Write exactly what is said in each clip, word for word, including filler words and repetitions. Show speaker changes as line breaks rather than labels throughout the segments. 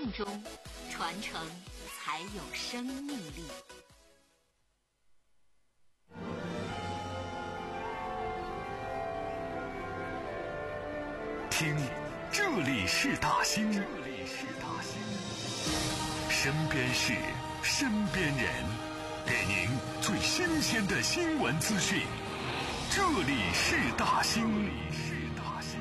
命中，传承才有生命力。
听，这里是大兴，这里是大兴，身边事，身边人，给您最新鲜的新闻资讯。这里是大兴，这里是大兴。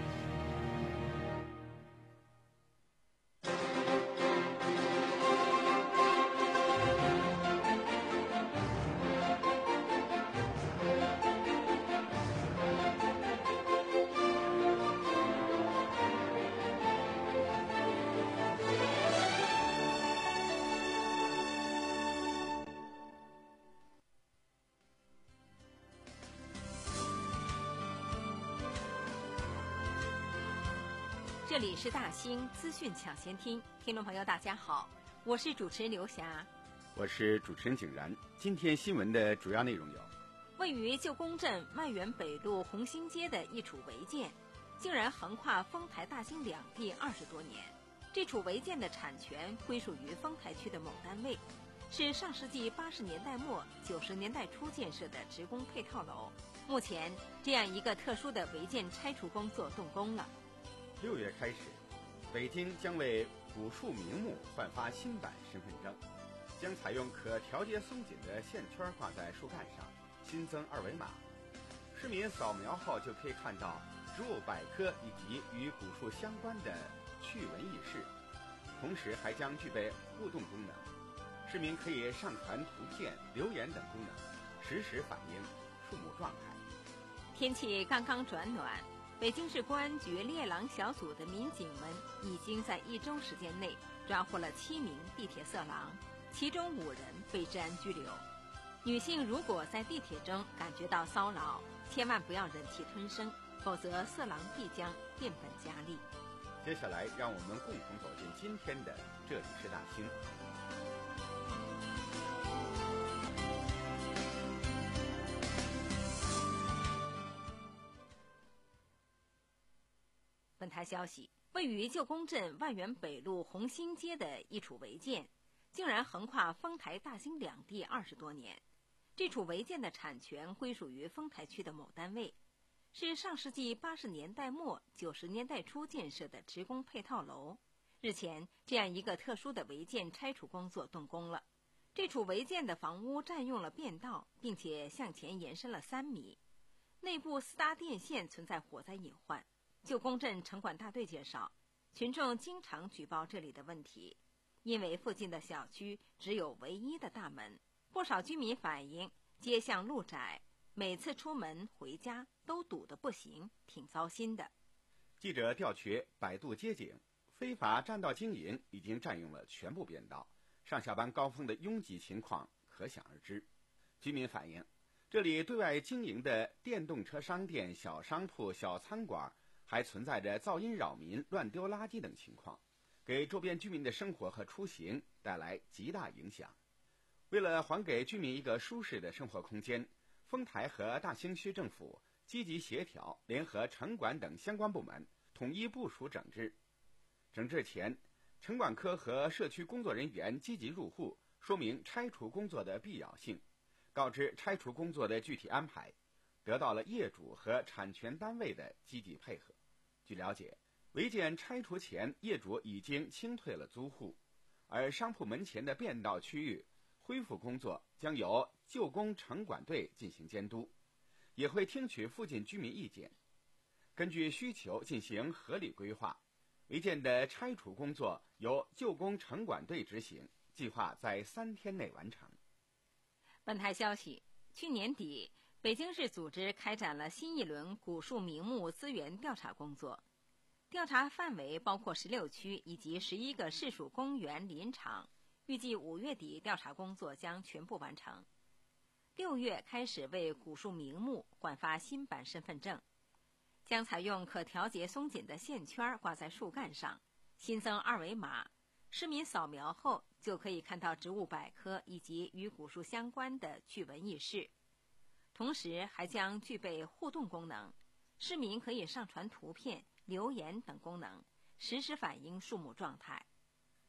这里是大兴资讯抢先听，听众朋友大家好，我是主持人刘霞，
我是主持人景然。今天新闻的主要内容有：
位于旧宫镇万源北路红星街的一处违建，竟然横跨丰台大兴两地二十多年。这处违建的产权归属于丰台区的某单位，是上世纪八十年代末九十年代初建设的职工配套楼。目前，这样一个特殊的违建拆除工作动工了。
六月开始，北京将为古树名木换发新版身份证，将采用可调节松紧的线圈挂在树干上，新增二维码，市民扫描后就可以看到植物百科以及与古树相关的趣闻轶事，同时还将具备互动功能，市民可以上传图片、留言等功能，实时反映树木状态。
天气刚刚转暖，北京市公安局猎狼小组的民警们已经在一周时间内抓获了七名地铁色狼，其中五人被治安拘留。女性如果在地铁中感觉到骚扰，千万不要忍气吞声，否则色狼必将变本加厉。
接下来让我们共同走进今天的这里是大兴。
本台消息，位于旧宫镇万源北路红星街的一处违建，竟然横跨丰台大兴两地二十多年。这处违建的产权归属于丰台区的某单位，是上世纪八十年代末九十年代初建设的职工配套楼。日前，这样一个特殊的违建拆除工作动工了。这处违建的房屋占用了便道，并且向前延伸了三米，内部四搭电线存在火灾隐患。旧宫镇城管大队介绍，群众经常举报这里的问题，因为附近的小区只有唯一的大门，不少居民反映街巷路窄，每次出门回家都堵得不行，挺糟心的。
记者调取百度街景，非法占道经营已经占用了全部便道，上下班高峰的拥挤情况可想而知。居民反映，这里对外经营的电动车商店、小商铺、小餐馆还存在着噪音扰民、乱丢垃圾等情况，给周边居民的生活和出行带来极大影响。为了还给居民一个舒适的生活空间，丰台和大兴区政府积极协调，联合城管等相关部门统一部署整治。整治前，城管科和社区工作人员积极入户，说明拆除工作的必要性，告知拆除工作的具体安排，得到了业主和产权单位的积极配合。据了解，违建拆除前，业主已经清退了租户，而商铺门前的便道区域恢复工作将由旧宫城管队进行监督，也会听取附近居民意见，根据需求进行合理规划。违建的拆除工作由旧宫城管队执行，计划在三天内完成。
本台消息，去年底北京市组织开展了新一轮古树名木资源调查工作，调查范围包括十六区以及十一个市属公园林场，预计五月底调查工作将全部完成。六月开始为古树名木换发新版身份证，将采用可调节松紧的线圈挂在树干上，新增二维码，市民扫描后就可以看到植物百科以及与古树相关的趣闻轶事。同时还将具备互动功能，市民可以上传图片、留言等功能，实时反映树木状态。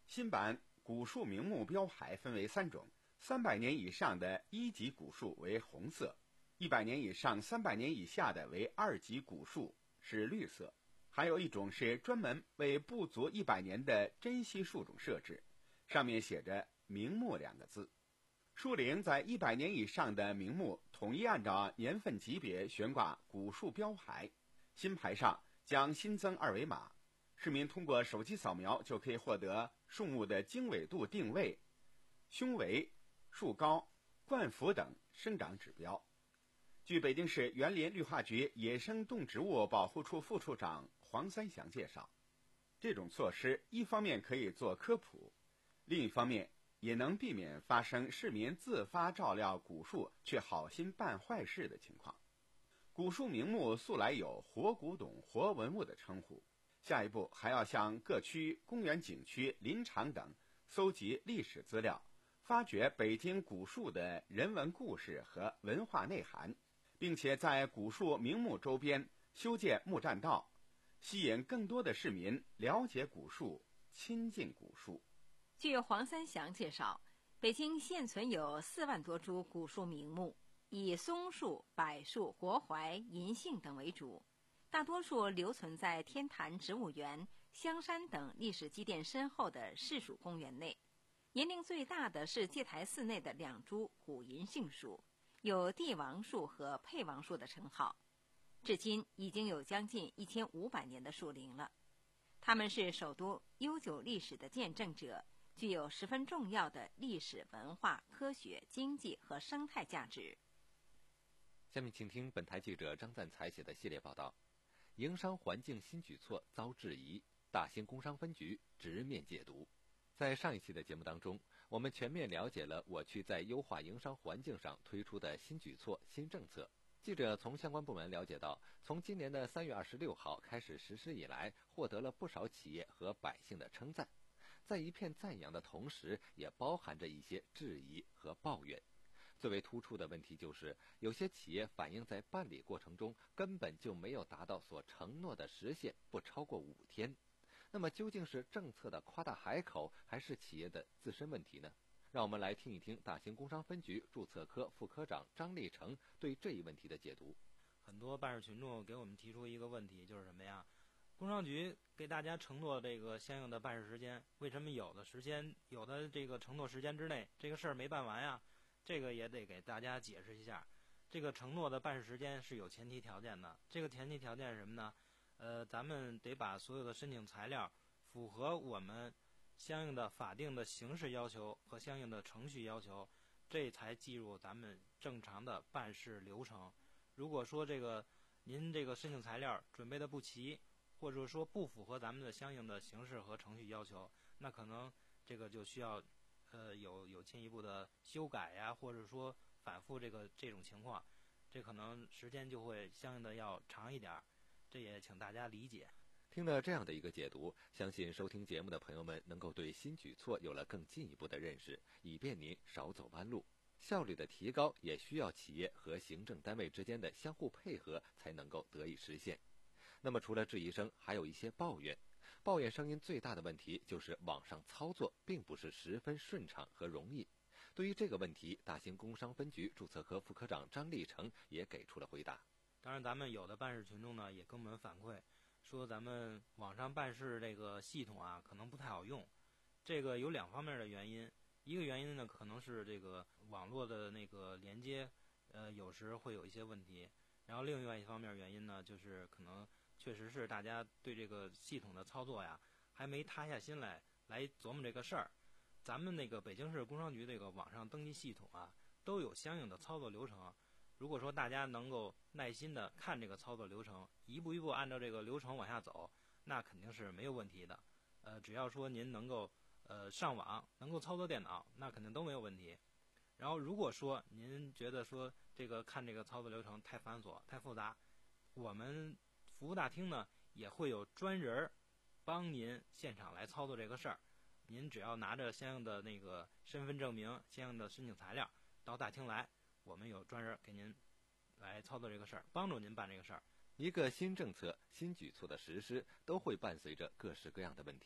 新版古树名木标牌分为三种，三百年以上的一级古树为红色，一百年以上、三百年以下的为二级古树，是绿色。还有一种是专门为不足一百年的珍稀树种设置，上面写着名木两个字。树龄在一百年以上的名木统一按照年份级别悬挂古树标牌，新牌上将新增二维码，市民通过手机扫描就可以获得树木的经纬度定位、胸围、树高、冠幅等生长指标。据北京市园林绿化局野生动植物保护处副处长黄三祥介绍，这种措施一方面可以做科普，另一方面也能避免发生市民自发照料古树却好心办坏事的情况。古树名木素来有活古董、活文物的称呼，下一步还要向各区、公园景区、林场等搜集历史资料，发掘北京古树的人文故事和文化内涵，并且在古树名木周边修建木栈道，吸引更多的市民了解古树、亲近古树。
据黄三祥介绍，北京现存有四万多株古树名木，以松树、柏树、国槐、银杏等为主，大多数留存在天坛植物园、香山等历史积淀深厚的市属公园内。年龄最大的是戒台寺内的两株古银杏树，有帝王树和沛王树的称号，至今已经有将近一千五百年的树龄了。它们是首都悠久历史的见证者，具有十分重要的历史文化、科学、经济和生态价值。
下面请听本台记者张赞才写的系列报道：营商环境新举措遭质疑，大兴工商分局直面解读。在上一期的节目当中，我们全面了解了我区在优化营商环境上推出的新举措、新政策。记者从相关部门了解到，从今年的三月二十六号开始实施以来，获得了不少企业和百姓的称赞。在一片赞扬的同时，也包含着一些质疑和抱怨。最为突出的问题就是，有些企业反映在办理过程中根本就没有达到所承诺的时限，不超过五天。那么究竟是政策的夸大海口，还是企业的自身问题呢？让我们来听一听大兴工商分局注册科副科长张立成对这一问题的解读。
很多办事群众给我们提出一个问题，就是什么呀？工商局给大家承诺这个相应的办事时间，为什么有的时间、有的这个承诺时间之内，这个事儿没办完呀？这个也得给大家解释一下。这个承诺的办事时间是有前提条件的，这个前提条件是什么呢？呃，咱们得把所有的申请材料符合我们相应的法定的形式要求和相应的程序要求，这才计入咱们正常的办事流程。如果说这个您这个申请材料准备的不齐，或者说不符合咱们的相应的形式和程序要求，那可能这个就需要呃有有进一步的修改呀，或者说反复这个这种情况，这可能时间就会相应的要长一点，这也请大家理解。
听了这样的一个解读，相信收听节目的朋友们能够对新举措有了更进一步的认识，以便您少走弯路。效率的提高也需要企业和行政单位之间的相互配合才能够得以实现。那么除了质疑声，还有一些抱怨。抱怨声音最大的问题就是网上操作并不是十分顺畅和容易。对于这个问题，大兴工商分局注册科副科长张立成也给出了回答。
当然咱们有的办事群众呢也跟我们反馈说，咱们网上办事这个系统啊可能不太好用。这个有两方面的原因，一个原因呢可能是这个网络的那个连接呃有时会有一些问题，然后另外一方面原因呢就是可能确实是大家对这个系统的操作呀还没塌下心来来琢磨这个事儿。咱们那个北京市工商局这个网上登记系统啊都有相应的操作流程，如果说大家能够耐心的看这个操作流程，一步一步按照这个流程往下走，那肯定是没有问题的。呃，只要说您能够呃上网，能够操作电脑，那肯定都没有问题。然后如果说您觉得说这个看这个操作流程太繁琐、太复杂，我们服务大厅呢也会有专人帮您现场来操作这个事儿。您只要拿着相应的那个身份证明、相应的申请材料到大厅来，我们有专人给您来操作这个事儿，帮助您办这个事儿。
一个新政策、新举措的实施都会伴随着各式各样的问题。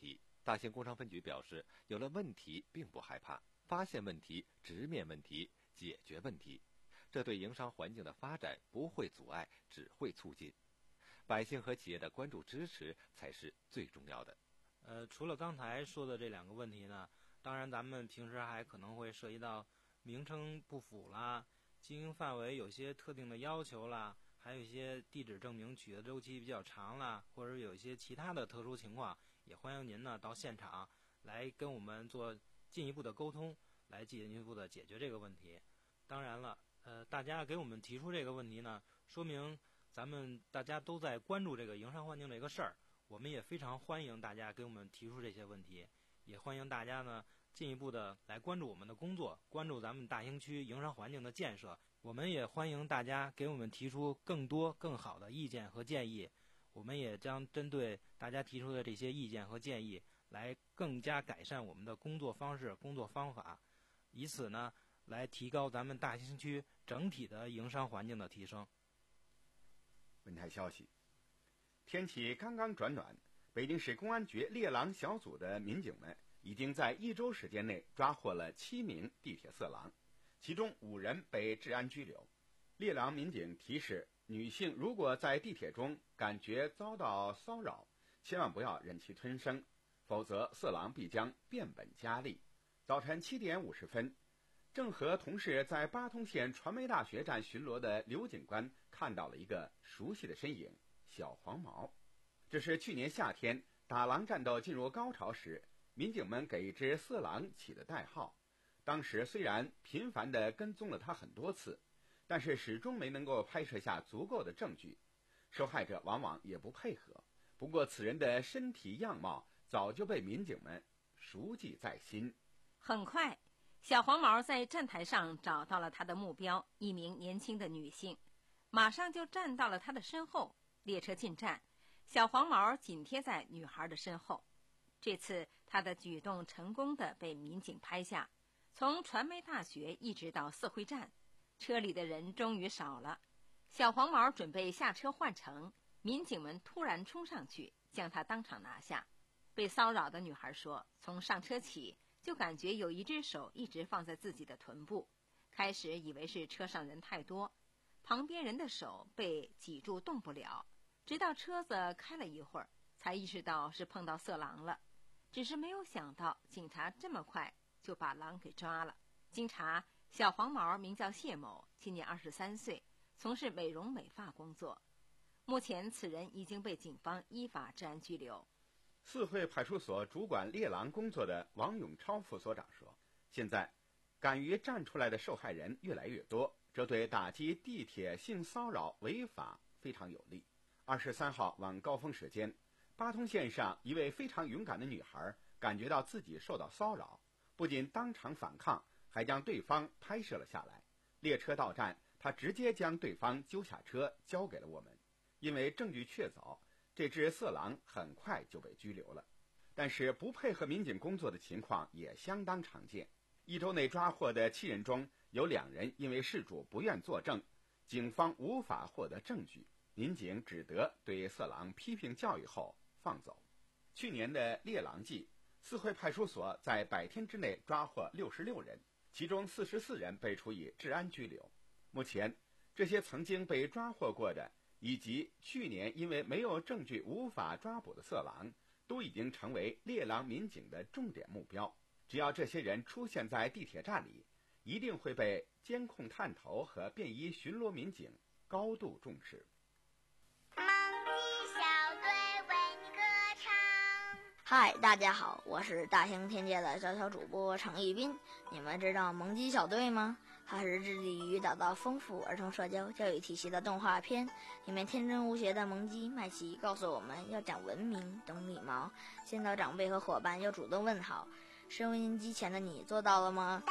大兴工商分局表示，有了问题并不害怕，发现问题，直面问题，解决问题，这对营商环境的发展不会阻碍，只会促进。百姓和企业的关注支持才是最重要的。
呃，除了刚才说的这两个问题呢，当然咱们平时还可能会涉及到名称不符啦，经营范围有些特定的要求啦，还有一些地址证明取得周期比较长啦，或者有一些其他的特殊情况，也欢迎您呢到现场来跟我们做进一步的沟通，来进一步的解决这个问题。当然了，呃，大家给我们提出这个问题呢，说明咱们大家都在关注这个营商环境这个事儿，我们也非常欢迎大家给我们提出这些问题，也欢迎大家呢进一步的来关注我们的工作，关注咱们大兴区营商环境的建设。我们也欢迎大家给我们提出更多更好的意见和建议，我们也将针对大家提出的这些意见和建议来更加改善我们的工作方式、工作方法，以此呢来提高咱们大兴区整体的营商环境的提升。
本台消息，天气刚刚转暖，北京市公安局猎狼小组的民警们已经在一周时间内抓获了七名地铁色狼，其中五人被治安拘留。猎狼民警提示女性，如果在地铁中感觉遭到骚扰，千万不要忍气吞声，否则色狼必将变本加厉。早晨七点五十分，正和同事在八通线传媒大学站巡逻的刘警官看到了一个熟悉的身影——小黄毛。这是去年夏天打狼战斗进入高潮时，民警们给一只色狼起的代号。当时虽然频繁地跟踪了他很多次，但是始终没能够拍摄下足够的证据，受害者往往也不配合。不过此人的身体样貌早就被民警们熟记在心。
很快，小黄毛在站台上找到了他的目标，一名年轻的女性，马上就站到了她的身后。列车进站，小黄毛紧贴在女孩的身后。这次他的举动成功地被民警拍下，从传媒大学一直到四惠站，车里的人终于少了。小黄毛准备下车换乘，民警们突然冲上去，将他当场拿下。被骚扰的女孩说，从上车起就感觉有一只手一直放在自己的臀部，开始以为是车上人太多，旁边人的手被挤住动不了，直到车子开了一会儿，才意识到是碰到色狼了。只是没有想到警察这么快就把狼给抓了。经查，小黄毛名叫谢某，今年二十三岁，从事美容美发工作。目前此人已经被警方依法治安拘留。
四惠派出所主管猎狼工作的王永超副所长说，现在敢于站出来的受害人越来越多，这对打击地铁性骚扰违法非常有利。二十三号晚高峰时间，八通线上一位非常勇敢的女孩感觉到自己受到骚扰，不仅当场反抗，还将对方拍摄了下来。列车到站，她直接将对方揪下车交给了我们。因为证据确凿，这只色狼很快就被拘留了。但是不配合民警工作的情况也相当常见。一周内抓获的七人中，有两人因为事主不愿作证，警方无法获得证据，民警只得对色狼批评教育后放走。去年的猎狼季，四惠派出所在百天之内抓获六十六人，其中四十四人被处以治安拘留。目前，这些曾经被抓获过的，以及去年因为没有证据无法抓捕的色狼，都已经成为猎狼民警的重点目标。只要这些人出现在地铁站里，一定会被监控探头和便衣巡逻民警高度重视。
萌鸡小队为你歌唱。
嗨，大家好，我是大兴天界的小小主播程一斌。你们知道萌鸡小队吗？它是致力于打造丰富儿童社交教育体系的动画片。里面天真无邪的萌鸡麦琪告诉我们要讲文明、懂礼貌，见到长辈和伙伴要主动问好。收音机前的你做到了吗？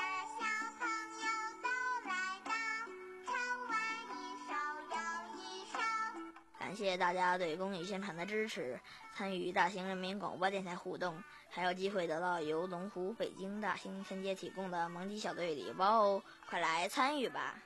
感谢大家对公益宣传的支持，参与大兴人民广播电台互动，还有机会得到由龙湖北京大兴天街提供的萌鸡小队礼包哦，快来参与吧！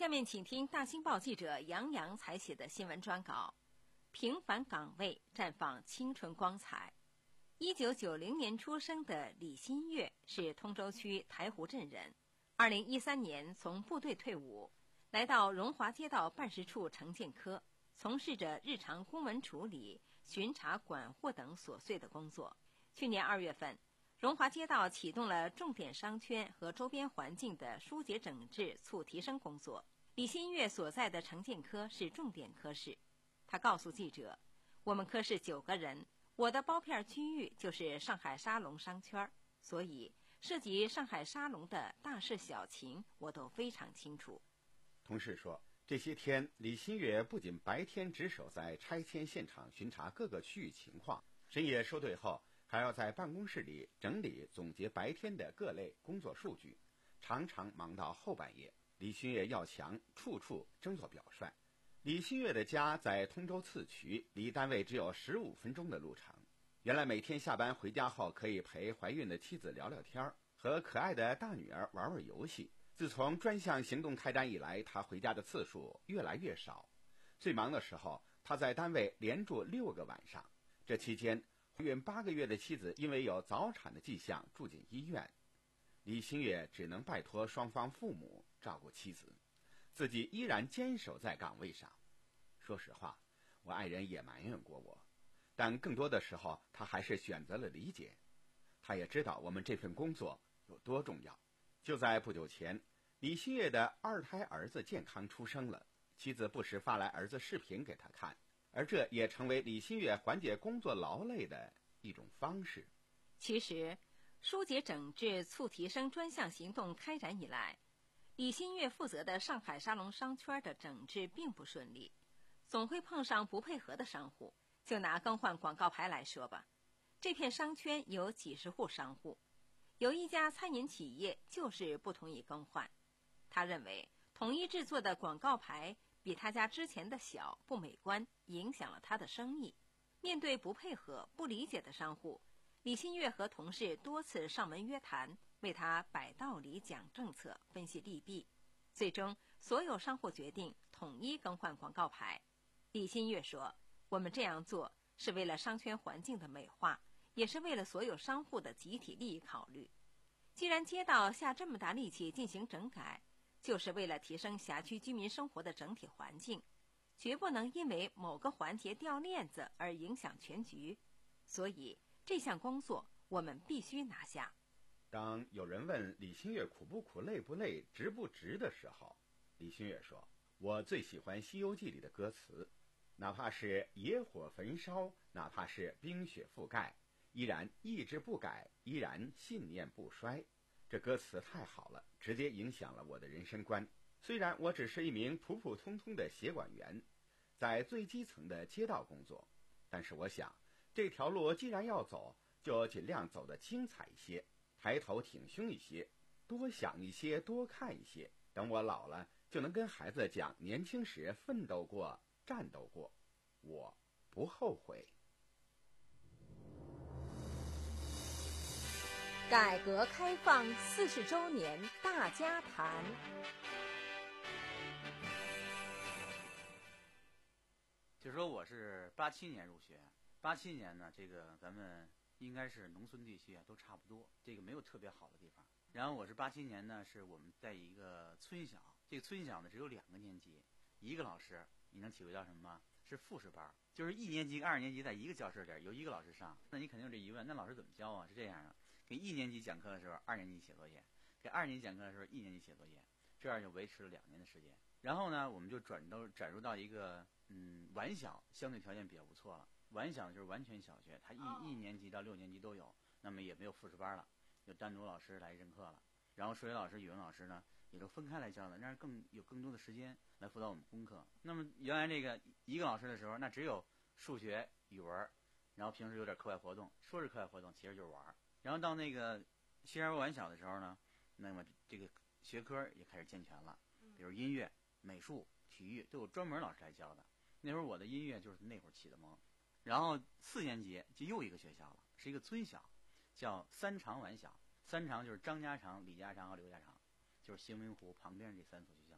下面请听大新报记者杨洋采写的新闻专稿：平凡岗位绽放青春光彩。一九九零年出生的李新月是通州区台湖镇人，二零一三年从部队退伍，来到荣华街道办事处城建科，从事着日常公文处理、巡查管货等琐碎的工作。去年二月份，荣华街道启动了重点商圈和周边环境的疏解整治促提升工作。李新月所在的城建科是重点科室。他告诉记者，我们科室九个人，我的包片区域就是上海沙龙商圈，所以涉及上海沙龙的大事小情我都非常清楚。
同事说，这些天李新月不仅白天值守在拆迁现场巡查各个区域情况，深夜收队后还要在办公室里整理总结白天的各类工作数据，常常忙到后半夜。李新月要强，处处争做表率。李新月的家在通州次渠，离单位只有十五分钟的路程。原来每天下班回家后可以陪怀孕的妻子聊聊天，和可爱的大女儿玩玩游戏。自从专项行动开展以来，他回家的次数越来越少。最忙的时候，他在单位连住六个晚上。这期间，怀孕八个月的妻子因为有早产的迹象住进医院，李新月只能拜托双方父母照顾妻子，自己依然坚守在岗位上。说实话，我爱人也埋怨过我，但更多的时候他还是选择了理解。他也知道我们这份工作有多重要。就在不久前，李新月的二胎儿子健康出生了，妻子不时发来儿子视频给他看，而这也成为李新月缓解工作劳累的一种方式。
其实，疏解整治促提升专项行动开展以来，李新月负责的上海沙龙商圈的整治并不顺利，总会碰上不配合的商户。就拿更换广告牌来说吧，这片商圈有几十户商户，有一家餐饮企业就是不同意更换。他认为统一制作的广告牌比他家之前的小，不美观，影响了他的生意。面对不配合、不理解的商户，李新月和同事多次上门约谈，为他摆道理、讲政策、分析利弊。最终，所有商户决定统一更换广告牌。李新月说，我们这样做是为了商圈环境的美化，也是为了所有商户的集体利益考虑。既然街道下这么大力气进行整改，就是为了提升辖区居民生活的整体环境，绝不能因为某个环节掉链子而影响全局。所以这项工作我们必须拿下。
当有人问李新月苦不苦、累不累、值不值的时候，李新月说，我最喜欢《西游记》里的歌词，哪怕是野火焚烧，哪怕是冰雪覆盖，依然意志不改，依然信念不衰。这歌词太好了，直接影响了我的人生观。虽然我只是一名普普通通的协管员，在最基层的街道工作，但是我想，这条路既然要走，就尽量走得精彩一些，抬头挺胸一些，多想一些，多看一些。等我老了，就能跟孩子讲年轻时奋斗过、战斗过，我不后悔。
改革开放四十周年大家谈。
就说我是八七年入学，八七年呢，这个咱们应该是农村地区啊都差不多，这个没有特别好的地方。然后我是八七年呢，是我们在一个村小，这个村小呢只有两个年级，一个老师，你能体会到什么吗？是复式班，就是一年级、二年级在一个教室里有一个老师上。那你肯定有这疑问，那老师怎么教啊？是这样的，给一年级讲课的时候，二年级写作业；给二年级讲课的时候，一年级写作业，这样就维持了两年的时间。然后呢，我们就转到转入到一个嗯晚小，相对条件比较不错了。晚小就是完全小学，它一一年级到六年级都有，那么也没有复式班了，有单独老师来任课了。然后数学老师、语文老师呢，也都分开来教了，那样更有更多的时间来辅导我们功课。那么原来这个一个老师的时候，那只有数学、语文，然后平时有点课外活动，说是课外活动，其实就是玩。然后到那个新生晚小的时候呢，那么这个学科也开始健全了，比如音乐、美术、体育都有专门老师来教的。那会儿我的音乐就是那会儿起的蒙。然后四年级就又一个学校了，是一个村小，叫三长晚小。三长就是张家长、李家长和刘家长，就是兴明湖旁边这三所学校。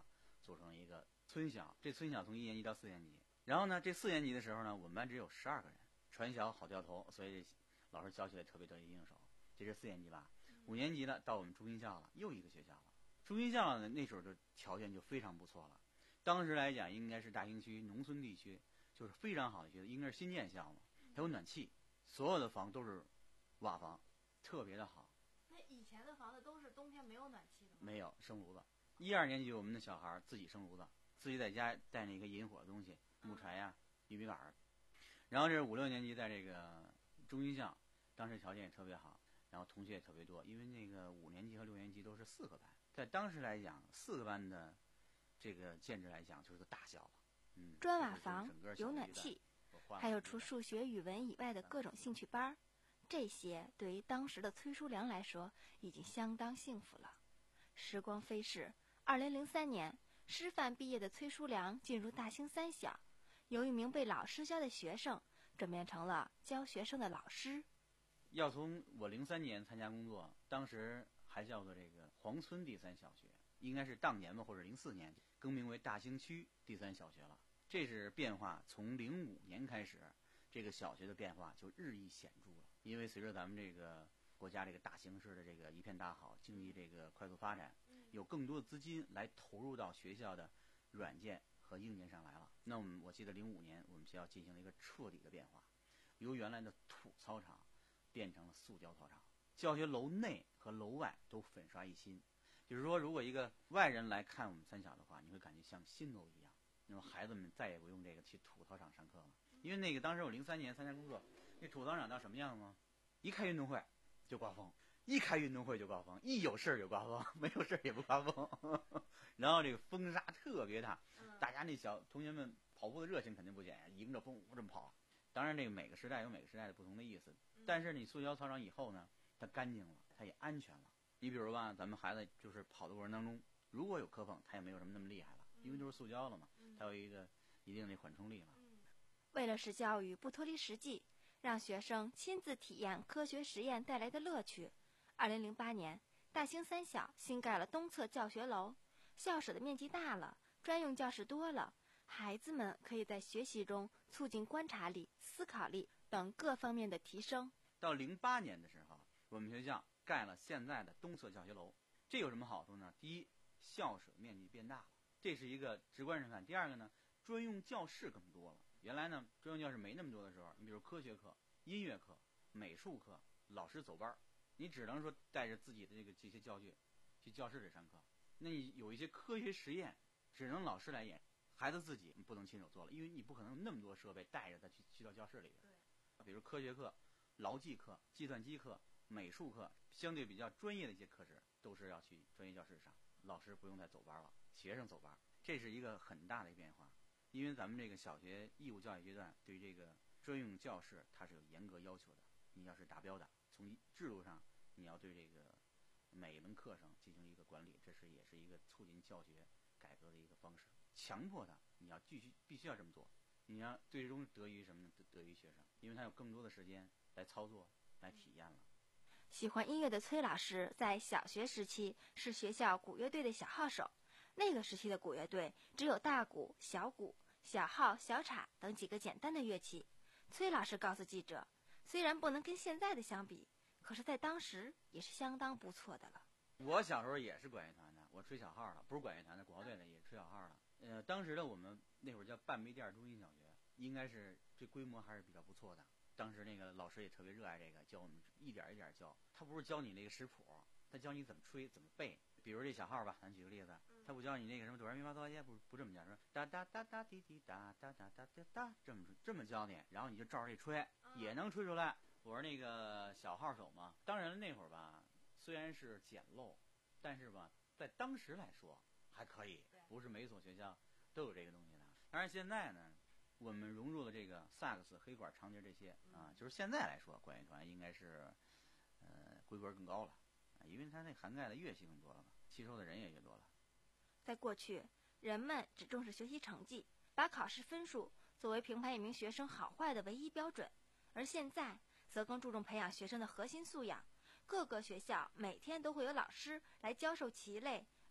组成一个村小。这村小从一年级到四年级，然后呢，这四年级的时候呢，我们班只有十二个人，传小好掉头，所以老师教起来特别得心应手。这是四年级吧？五年级了，到我们中心校了，又一个学校了。中心校呢，那时候就条件就非常不错了。当时来讲，应该是大兴区农村地区，就是非常好的学校，应该是新建校嘛，还有暖气，所有的房都是瓦房，特别的好。
那以前的房子都是冬天没有暖气的吗？
没有，生炉子。一二年级我们的小孩自己生炉子，自己在家带那个引火的东西，木柴呀、玉米杆儿。然后这五六年级在这个中心校，当时条件也特别好，然后同学也特别多，因为那个五年级和六年级都是四个班，在当时来讲，四个班的这个建制来讲就是个大校了。嗯，
砖瓦房，有暖气，还有除数学、语文以外的各种兴趣班儿。这些对于当时的崔叔良来说已经相当幸福了。时光飞逝，二零零三年，师范毕业的崔叔良进入大兴三小，由一名被老师教的学生转变成了教学生的老师。
要从我零三年参加工作，当时还叫做这个黄村第三小学，应该是当年吧，或者零四年更名为大兴区第三小学了。这是变化，从零五年开始，这个小学的变化就日益显著了。因为随着咱们这个国家这个大形势的这个一片大好，经济这个快速发展，有更多的资金来投入到学校的软件和硬件上来了。那我们我记得零五年我们学校进行了一个彻底的变化，由原来的土操场变成了塑胶操场，教学楼内和楼外都粉刷一新。就是说，如果一个外人来看我们三小的话，你会感觉像新楼一样。那么孩子们再也不用这个去土操场上课了，因为那个当时我零三年参加工作，那土操场到什么样吗？一开运动会就刮风，一开运动会就刮风，一有事儿就刮风，没有事儿也不刮风。然后这个风沙特别大，大家那小同学们跑步的热情肯定不减呀，迎着风这么跑。当然，这个每个时代有每个时代的不同的意思，但是你塑胶操场以后呢，它干净了，它也安全了。你比如吧，咱们孩子就是跑的过程当中，如果有磕碰，它也没有什么那么厉害了，因为都是塑胶了嘛，它有一个一定的缓冲力了。
为了使教育不脱离实际，让学生亲自体验科学实验带来的乐趣，二零零八年，大兴三小新盖了东侧教学楼，校舍的面积大了，专用教室多了，孩子们可以在学习中促进观察力、思考力等各方面的提升。
到零八年的时候，我们学校盖了现在的东侧教学楼，这有什么好处呢？第一，校舍面积变大了，这是一个直观上看。第二个呢，专用教室更多了。原来呢，专用教室没那么多的时候，你比如科学课、音乐课、美术课，老师走班，你只能说带着自己的这个这些教具去教室里上课。那你有一些科学实验，只能老师来演，孩子自己不能亲手做了，因为你不可能那么多设备带着他去去到教室里边。比如科学课、劳技课、计算机课、美术课，相对比较专业的一些课时，都是要去专业教室上，老师不用再走班了，学生走班，这是一个很大的变化。因为咱们这个小学义务教育阶段对这个专用教室它是有严格要求的，你要是达标的，从制度上你要对这个每一门课程进行一个管理，这是也是一个促进教学改革的一个方式。强迫他，你要继续必须要这么做，你要最终得益于什么呢？得益于学生，因为他有更多的时间来操作、来体验了。
喜欢音乐的崔老师在小学时期是学校鼓乐队的小号手，那个时期的鼓乐队只有大鼓、小鼓、小号、小镲等几个简单的乐器。崔老师告诉记者，虽然不能跟现在的相比，可是在当时也是相当不错的了。
我小时候也是管乐团的，我吹小号了，不是管乐团的，鼓号队的也吹小号了。呃，当时的我们那会儿叫半杯店中心小学，应该是这规模还是比较不错的。当时那个老师也特别热爱这个，教我们一点一点教。他不是教你那个识谱，他教你怎么吹，怎么背。比如这小号吧，咱举个例子，他不教你那个什么哆来咪发嗦拉西，不不这么教，说哒哒哒哒滴滴哒哒哒哒哒哒，这么这么教你，然后你就照着这吹，也能吹出来。我是那个小号手嘛。当然那会儿吧，虽然是简陋，但是吧，在当时来说还可以，不是每所学校都有这个东西的。当然现在呢，我们融入了这个萨克斯、黑管、长笛这些啊，就是现在来说，管乐团应该是呃规格更高了，因为它那涵盖的乐器更多了嘛，吸收的人也越多了。
在过去，人们只重视学习成绩，把考试分数作为评判一名学生好坏的唯一标准，而现在则更注重培养学生的核心素养。各个学校每天都会有老师来教授棋类、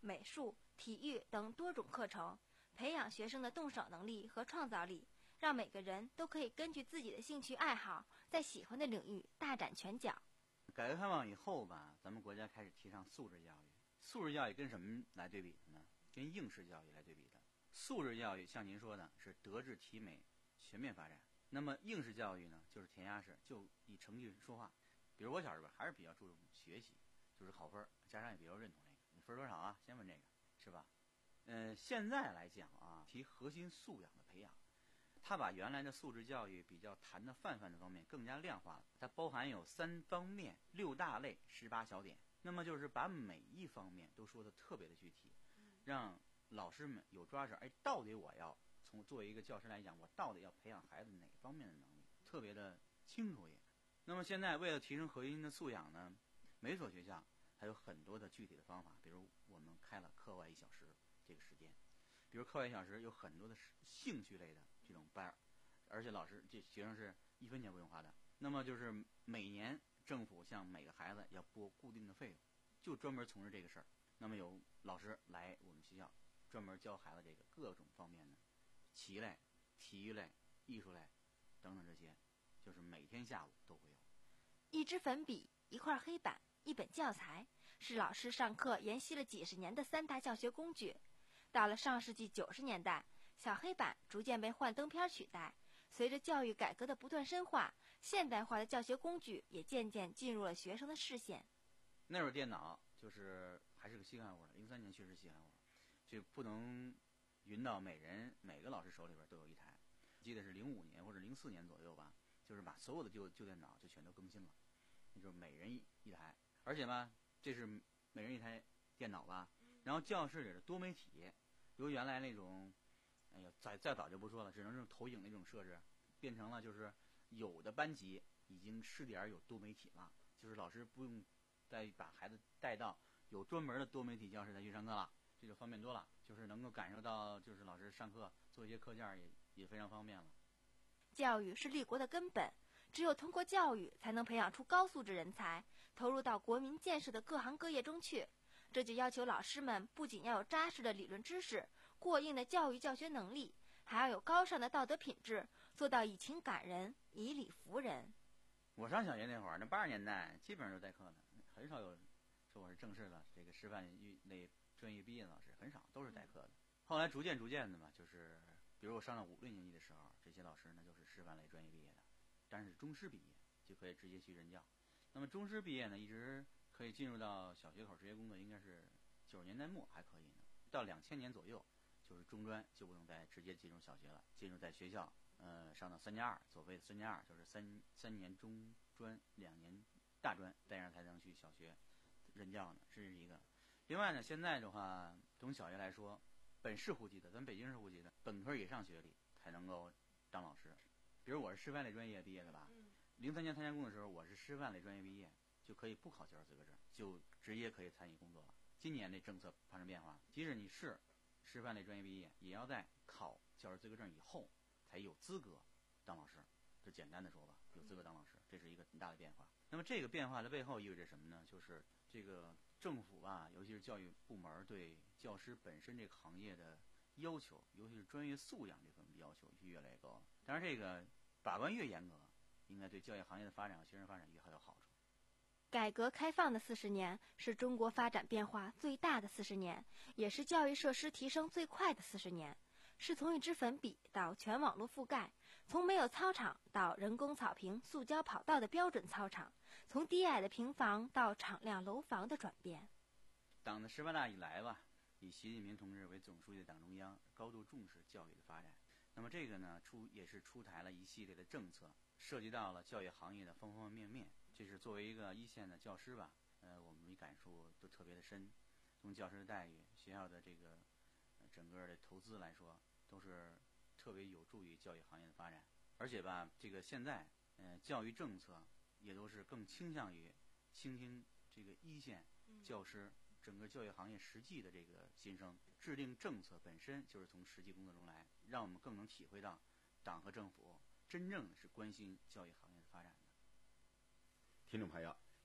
美术、体育等多种课程，培养学生的动手能力和创造力，让每个人都可以根据自己的兴趣爱好，在喜欢的领域大展拳脚。
改革开放以后吧，咱们国家开始提倡素质教育。素质教育跟什么来对比的呢？跟应试教育来对比的。素质教育像您说的是德智体美全面发展，那么应试教育呢，就是填鸭式，就以成绩说话。比如我小时候还是比较注重学习，就是考分，家长也比较认同这个，你分多少啊？先问这个，是吧？嗯，现在来讲啊，提核心素养的培养，它把原来的素质教育比较谈的泛泛的方面更加量化了，它包含有三方面、六大类、十八小点。那么就是把每一方面都说的特别的具体，让老师们有抓手。哎，到底我要从作为一个教师来讲，我到底要培养孩子哪方面的能力，特别的清楚也。那么现在为了提升核心的素养呢，每所学校还有很多的具体的方法，比如我们开了课外一小时这个时间，比如课外一小时有很多的兴趣类的这种班，而且老师这学生是一分钱不用花的。那么就是每年政府向每个孩子要拨固定的费用，就专门从事这个事儿。那么有老师来我们学校专门教孩子这个各种方面的棋类、体育类、艺术类等等，这些就是每天下午都会有。
一支粉笔、一块黑板、一本教材，是老师上课沿袭了几十年的三大教学工具。到了上世纪九十年代，小黑板逐渐被幻灯片取代。随着教育改革的不断深化，现代化的教学工具也渐渐进入了学生的视线。
那会儿电脑就是还是个稀罕物了，零三年确实稀罕物，就不能匀到每人每个老师手里边都有一台。记得是零五年或者零四年左右吧，就是把所有的旧旧电脑就全都更新了，那就是每人一一台。而且吧，这是每人一台电脑吧，然后教室里的多媒体，由原来那种。哎呀，再再早就不说了，只能是投影那种设置，变成了就是有的班级已经试点有多媒体了，就是老师不用再把孩子带到有专门的多媒体教室再去上课了，这就方便多了，就是能够感受到就是老师上课做一些课件也也非常方便了。
教育是立国的根本，只有通过教育才能培养出高素质人才，投入到国民建设的各行各业中去。这就要求老师们不仅要有扎实的理论知识、过硬的教育教学能力，还要有高尚的道德品质，做到以情感人、以理服人。
我上小学那会儿，那八十年代基本上都代课的，很少有说我是正式的这个师范类专业毕业的老师，很少，都是代课的。后来逐渐逐渐的嘛，就是比如我上了五六年级的时候，这些老师呢就是师范类专业毕业的，但是中师毕业就可以直接去任教。那么中师毕业呢，一直可以进入到小学口职业工作，应该是九十年代末还可以呢。到两千年左右，就是中专就不能再直接进入小学了，进入在学校，呃，上到三加二，所谓的三加二就是三三年中专，两年大专，这样才能去小学任教呢，这是一个。另外呢，现在的话，从小学来说，本市户籍的，咱北京市户籍的本科以上学历才能够当老师。比如我是师范类专业毕业的吧，零三年参加工的时候，我是师范类专业毕业，就可以不考教师资格证，就直接可以参与工作了。今年这政策发生变化，即使你是师范类专业毕业，也要在考教师资格证以后才有资格当老师。就简单的说吧，有资格当老师，这是一个很大的变化。那么这个变化的背后意味着什么呢？就是这个政府啊，尤其是教育部门对教师本身这个行业的要求，尤其是专业素养这方面的要求越来越高。当然，这个把关越严格，应该对教育行业的发展和学生发展越好有好处。
改革开放的四十年是中国发展变化最大的四十年，也是教育设施提升最快的四十年。是从一支粉笔到全网络覆盖，从没有操场到人工草坪、塑胶跑道的标准操场，从低矮的平房到敞亮楼房的转变。
党的十八大以来吧，以习近平同志为总书记的党中央高度重视教育的发展。那么这个呢，出也是出台了一系列的政策，涉及到了教育行业的方方面面。这是作为一个一线的教师吧，呃，我们感触都特别的深。从教师的待遇、学校的这个、呃、整个的投资来说，都是特别有助于教育行业的发展。而且吧，这个现在，呃，教育政策也都是更倾向于倾听这个一线教师、整个教育行业实际的这个心声。制定政策本身就是从实际工作中来，让我们更能体会到党和政府真正是关心教育行业的发展的。
听众朋友，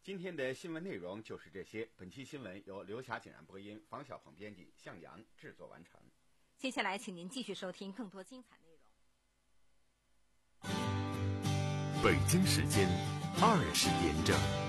今天的新闻内容就是这些。本期新闻由刘霞、景然播音，房小鹏编辑，向阳制作完成。
接下来，请您继续收听更多精彩内容。
北京时间二十点整。